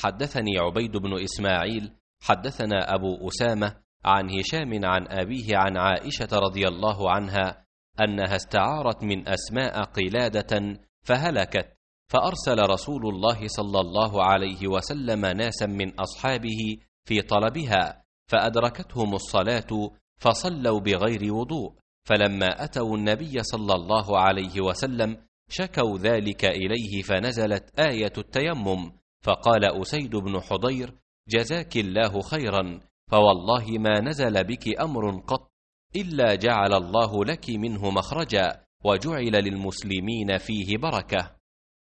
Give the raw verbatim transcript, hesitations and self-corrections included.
حدثني عبيد بن إسماعيل حدثنا أبو أسامة عن هشام عن أبيه عن عائشة رضي الله عنها أنها استعارت من أسماء قلادة فهلكت، فأرسل رسول الله صلى الله عليه وسلم ناسا من أصحابه في طلبها، فأدركتهم الصلاة فصلوا بغير وضوء، فلما أتوا النبي صلى الله عليه وسلم شكوا ذلك إليه، فنزلت آية التيمم، فقال أسيد بن حضير: جزاك الله خيرا، فوالله ما نزل بك أمر قط إلا جعل الله لك منه مخرجا، وجعل للمسلمين فيه بركة.